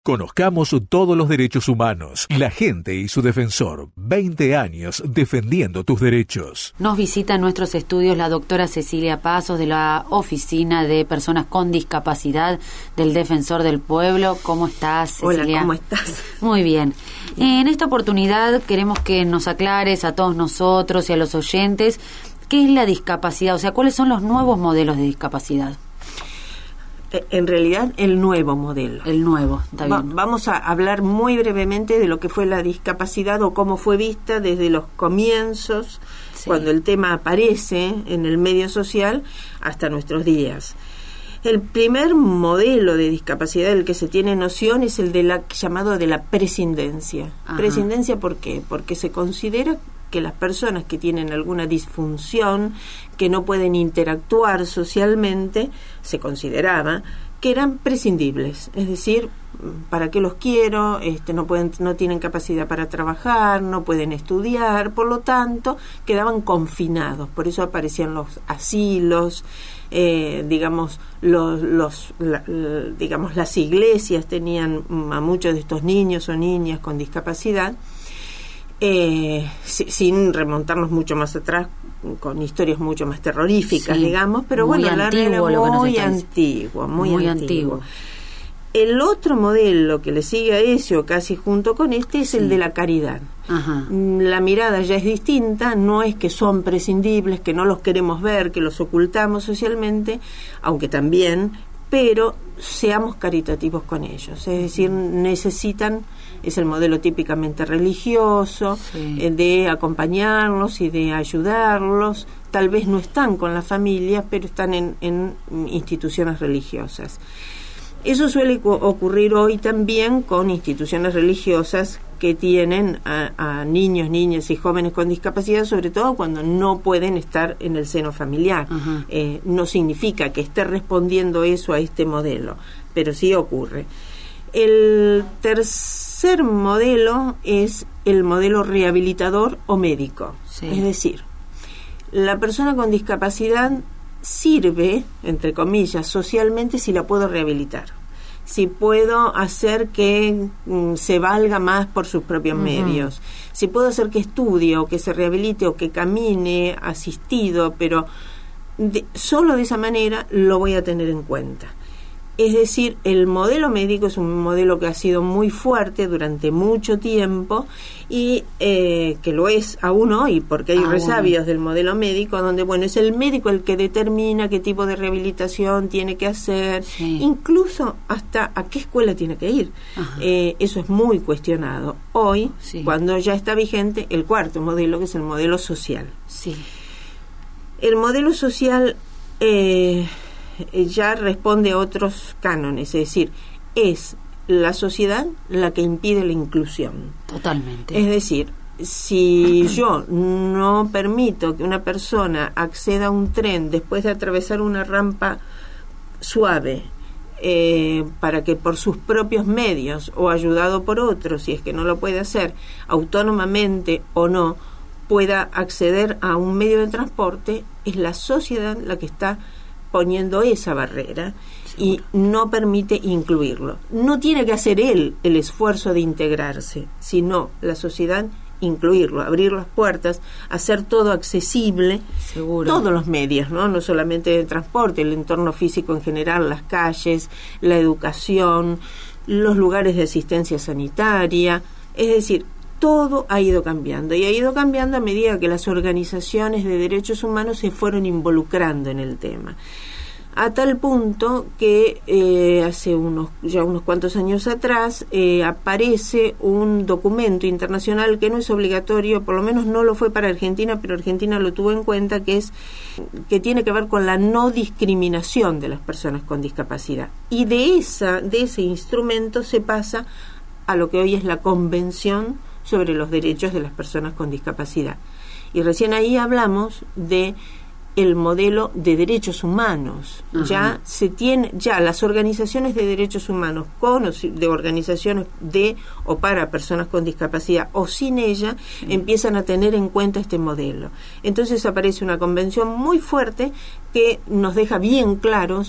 Conozcamos todos los derechos humanos. La gente y su defensor. 20 años defendiendo tus derechos. Nos visita en nuestros estudios la doctora Cecilia Pasos de la Oficina de Personas con Discapacidad del Defensor del Pueblo. ¿Cómo estás, Cecilia? Hola, ¿cómo estás? Muy bien. En esta oportunidad queremos que nos aclares a todos nosotros y a los oyentes qué es la discapacidad, o sea, cuáles son los nuevos modelos de discapacidad. En realidad, el nuevo modelo. El nuevo, está bien. Vamos a hablar muy brevemente de lo que fue la discapacidad o cómo fue vista desde los comienzos, sí, cuando el tema aparece en el medio social, hasta nuestros días. El primer modelo de discapacidad del que se tiene noción es el llamado de la prescindencia. Ajá. ¿Prescindencia por qué? Porque se considera que las personas que tienen alguna disfunción, que no pueden interactuar socialmente, se consideraba que eran prescindibles, es decir, ¿para qué los quiero? No tienen capacidad para trabajar, no pueden estudiar, por lo tanto quedaban confinados. Por eso aparecían los asilos, las iglesias tenían a muchos de estos niños o niñas con discapacidad. Sin remontarnos mucho más atrás, con historias mucho más terroríficas, sí, digamos, pero muy bueno, muy antiguo. El otro modelo que le sigue a ese, o casi junto con este, es sí, el de la caridad. Ajá. La mirada ya es distinta, no es que son prescindibles, que no los queremos ver, que los ocultamos socialmente, aunque también, pero seamos caritativos con ellos, es decir, necesitan, es el modelo típicamente religioso, sí, de acompañarlos y de ayudarlos. Tal vez no están con la familia, pero están en instituciones religiosas. Eso suele ocurrir hoy también con instituciones religiosas que tienen a niños, niñas y jóvenes con discapacidad, sobre todo cuando no pueden estar en el seno familiar. No significa que esté respondiendo eso a este modelo, pero sí ocurre. El tercer modelo es el modelo rehabilitador o médico. Sí. Es decir, la persona con discapacidad sirve, entre comillas, socialmente si la puedo rehabilitar, si puedo hacer que se valga más por sus propios medios, si puedo hacer que estudie o que se rehabilite o que camine asistido, pero solo de esa manera lo voy a tener en cuenta. Es decir, el modelo médico es un modelo que ha sido muy fuerte durante mucho tiempo y que lo es aún hoy, porque hay resabios del modelo médico donde, bueno, es el médico el que determina qué tipo de rehabilitación tiene que hacer, sí, incluso hasta a qué escuela tiene que ir. Eso es muy cuestionado. Hoy, sí, cuando ya está vigente el cuarto modelo, que es el modelo social. Sí. El modelo social ya responde a otros cánones, es decir, es la sociedad la que impide la inclusión. Totalmente. Es decir, si yo no permito que una persona acceda a un tren después de atravesar una rampa suave, para que por sus propios medios o ayudado por otros, si es que no lo puede hacer autónomamente o no, pueda acceder a un medio de transporte, es la sociedad la que está poniendo esa barrera. Seguro. Y no permite incluirlo. No tiene que hacer él el esfuerzo de integrarse, sino la sociedad incluirlo, abrir las puertas, hacer todo accesible. Seguro. Todos los medios, no solamente el transporte, el entorno físico en general, las calles, la educación, los lugares de asistencia sanitaria, es decir, todo ha ido cambiando, y ha ido cambiando a medida que las organizaciones de derechos humanos se fueron involucrando en el tema. A tal punto que hace unos cuantos años atrás aparece un documento internacional que no es obligatorio, por lo menos no lo fue para Argentina, pero Argentina lo tuvo en cuenta, que tiene que ver con la no discriminación de las personas con discapacidad. Y de ese instrumento se pasa a lo que hoy es la Convención sobre los Derechos de las Personas con Discapacidad. Y recién ahí hablamos de el modelo de derechos humanos. Ya las organizaciones de derechos humanos de organizaciones de o para personas con discapacidad o sin ella, empiezan a tener en cuenta este modelo. Entonces aparece una convención muy fuerte que nos deja bien claros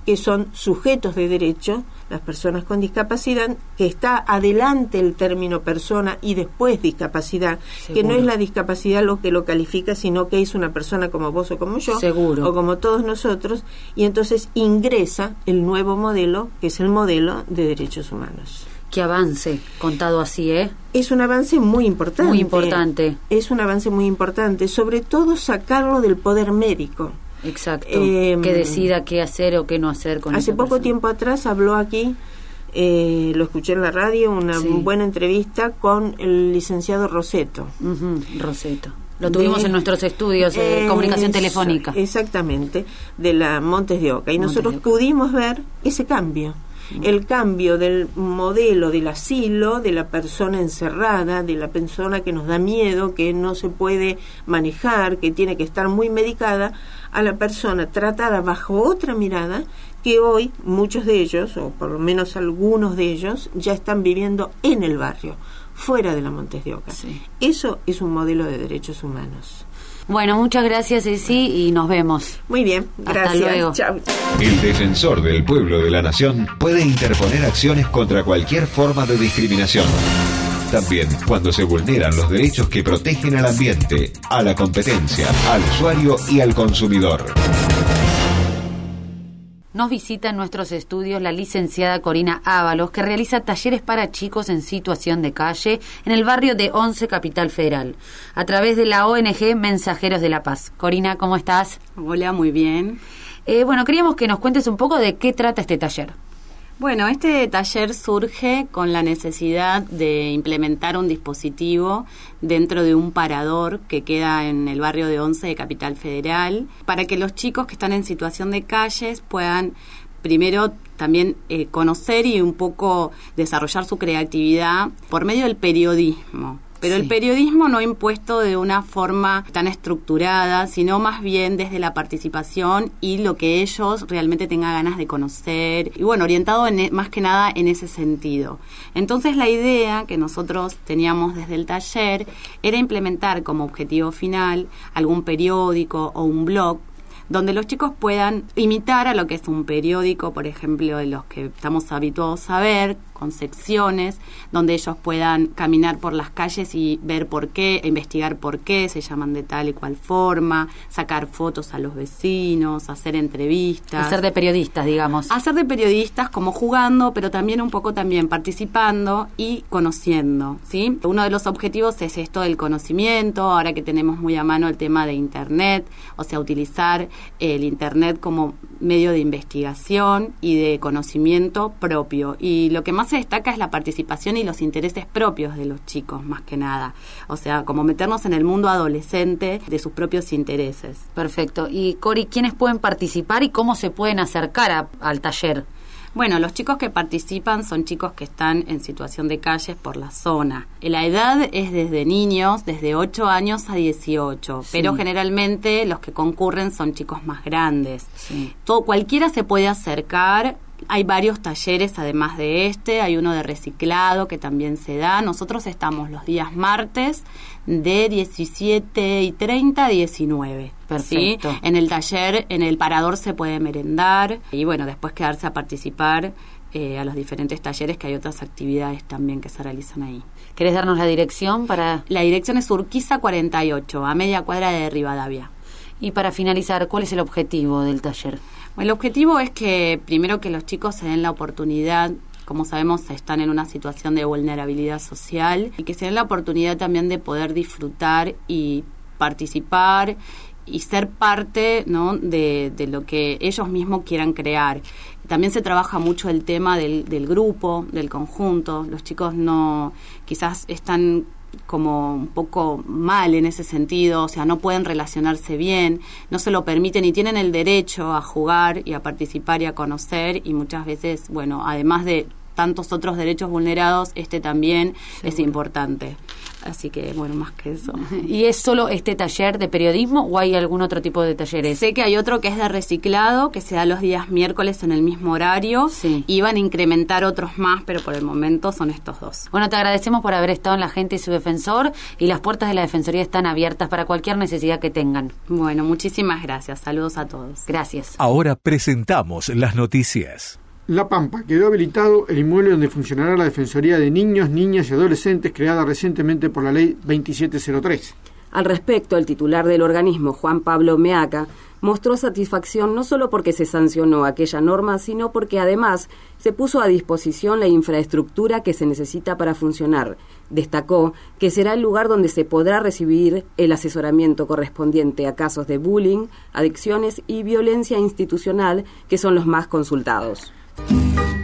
que son sujetos de derecho, las personas con discapacidad, que está adelante el término persona y después discapacidad, seguro, que no es la discapacidad lo que lo califica, sino que es una persona como vos o como yo, seguro, o como todos nosotros, y entonces ingresa el nuevo modelo, que es el modelo de derechos humanos. Qué avance, contado así, ¿eh? Es un avance muy importante. Muy importante. Es un avance muy importante, sobre todo sacarlo del poder médico. Exacto, que decida qué hacer o qué no hacer con hace poco persona. Tiempo atrás habló aquí, lo escuché en la radio, una buena entrevista con el licenciado Roseto. Roseto. Lo tuvimos en nuestros estudios de comunicación telefónica. Exactamente, de la Montes de Oca. Y nosotros pudimos ver ese cambio. El cambio del modelo del asilo, de la persona encerrada, de la persona que nos da miedo, que no se puede manejar, que tiene que estar muy medicada, a la persona tratada bajo otra mirada, que hoy muchos de ellos, o por lo menos algunos de ellos, ya están viviendo en el barrio, fuera de la Montes de Oca. Sí. Eso es un modelo de derechos humanos. Bueno, muchas gracias, Ceci, y nos vemos. Muy bien, gracias. Hasta luego. Chao. El defensor del pueblo de la nación puede interponer acciones contra cualquier forma de discriminación. También cuando se vulneran los derechos que protegen al ambiente, a la competencia, al usuario y al consumidor. Nos visita en nuestros estudios la licenciada Corina Ábalos, que realiza talleres para chicos en situación de calle en el barrio de Once, Capital Federal, a través de la ONG Mensajeros de la Paz. Corina, ¿cómo estás? Hola, muy bien. Bueno, queríamos que nos cuentes un poco de qué trata este taller. Bueno, este taller surge con la necesidad de implementar un dispositivo dentro de un parador que queda en el barrio de Once de Capital Federal, para que los chicos que están en situación de calles puedan primero también conocer y un poco desarrollar su creatividad por medio del periodismo. Pero el periodismo no impuesto de una forma tan estructurada, sino más bien desde la participación y lo que ellos realmente tengan ganas de conocer. Y bueno, orientado más que nada en ese sentido. Entonces la idea que nosotros teníamos desde el taller era implementar como objetivo final algún periódico o un blog donde los chicos puedan imitar a lo que es un periódico, por ejemplo, de los que estamos habituados a ver, con secciones, donde ellos puedan caminar por las calles y ver por qué, investigar por qué se llaman de tal y cual forma, sacar fotos a los vecinos, hacer entrevistas. Hacer de periodistas, digamos. Hacer de periodistas como jugando, pero también un poco también participando y conociendo, ¿sí? Uno de los objetivos es esto del conocimiento, ahora que tenemos muy a mano el tema de Internet, o sea, utilizar el Internet como medio de investigación y de conocimiento propio. Y lo que más se destaca es la participación y los intereses propios de los chicos, más que nada. O sea, como meternos en el mundo adolescente de sus propios intereses. Perfecto. Y Cori, ¿quiénes pueden participar y cómo se pueden acercar al taller? Bueno, los chicos que participan son chicos que están en situación de calles por la zona. La edad es desde niños, desde 8 años a 18, pero generalmente los que concurren son chicos más grandes. Sí. Cualquiera se puede acercar. Hay varios talleres además de hay uno de reciclado que también se da. Nosotros estamos los días martes de 17:30 a 19. Perfecto. ¿Sí? En el taller, en el parador se puede merendar y bueno, después quedarse a participar a los diferentes talleres, que hay otras actividades también que se realizan ahí. ¿Querés darnos la dirección para...? La dirección es Urquiza 48, a media cuadra de Rivadavia. Y para finalizar, ¿cuál es el objetivo del taller? El objetivo es que primero que los chicos se den la oportunidad, como sabemos están en una situación de vulnerabilidad social, y que se den la oportunidad también de poder disfrutar y participar y ser parte, ¿no?, de lo que ellos mismos quieran crear. También se trabaja mucho el tema del grupo, del conjunto. Los chicos no, quizás están como un poco mal en ese sentido, o sea, no pueden relacionarse bien, no se lo permiten y tienen el derecho a jugar y a participar y a conocer, y muchas veces, bueno, además de tantos otros derechos vulnerados, también es importante. Así que, bueno, más que eso. ¿Y es solo este taller de periodismo o hay algún otro tipo de talleres? Sé que hay otro que es de reciclado, que se da los días miércoles en el mismo horario. Sí. Y van a incrementar otros más, pero por el momento son estos dos. Bueno, te agradecemos por haber estado en La Gente y su Defensor, y las puertas de la Defensoría están abiertas para cualquier necesidad que tengan. Bueno, muchísimas gracias. Saludos a todos. Gracias. Ahora presentamos las noticias. La Pampa, quedó habilitado el inmueble donde funcionará la Defensoría de Niños, Niñas y Adolescentes creada recientemente por la Ley 2703. Al respecto, el titular del organismo, Juan Pablo Meaca, mostró satisfacción no solo porque se sancionó aquella norma, sino porque además se puso a disposición la infraestructura que se necesita para funcionar. Destacó que será el lugar donde se podrá recibir el asesoramiento correspondiente a casos de bullying, adicciones y violencia institucional, que son los más consultados.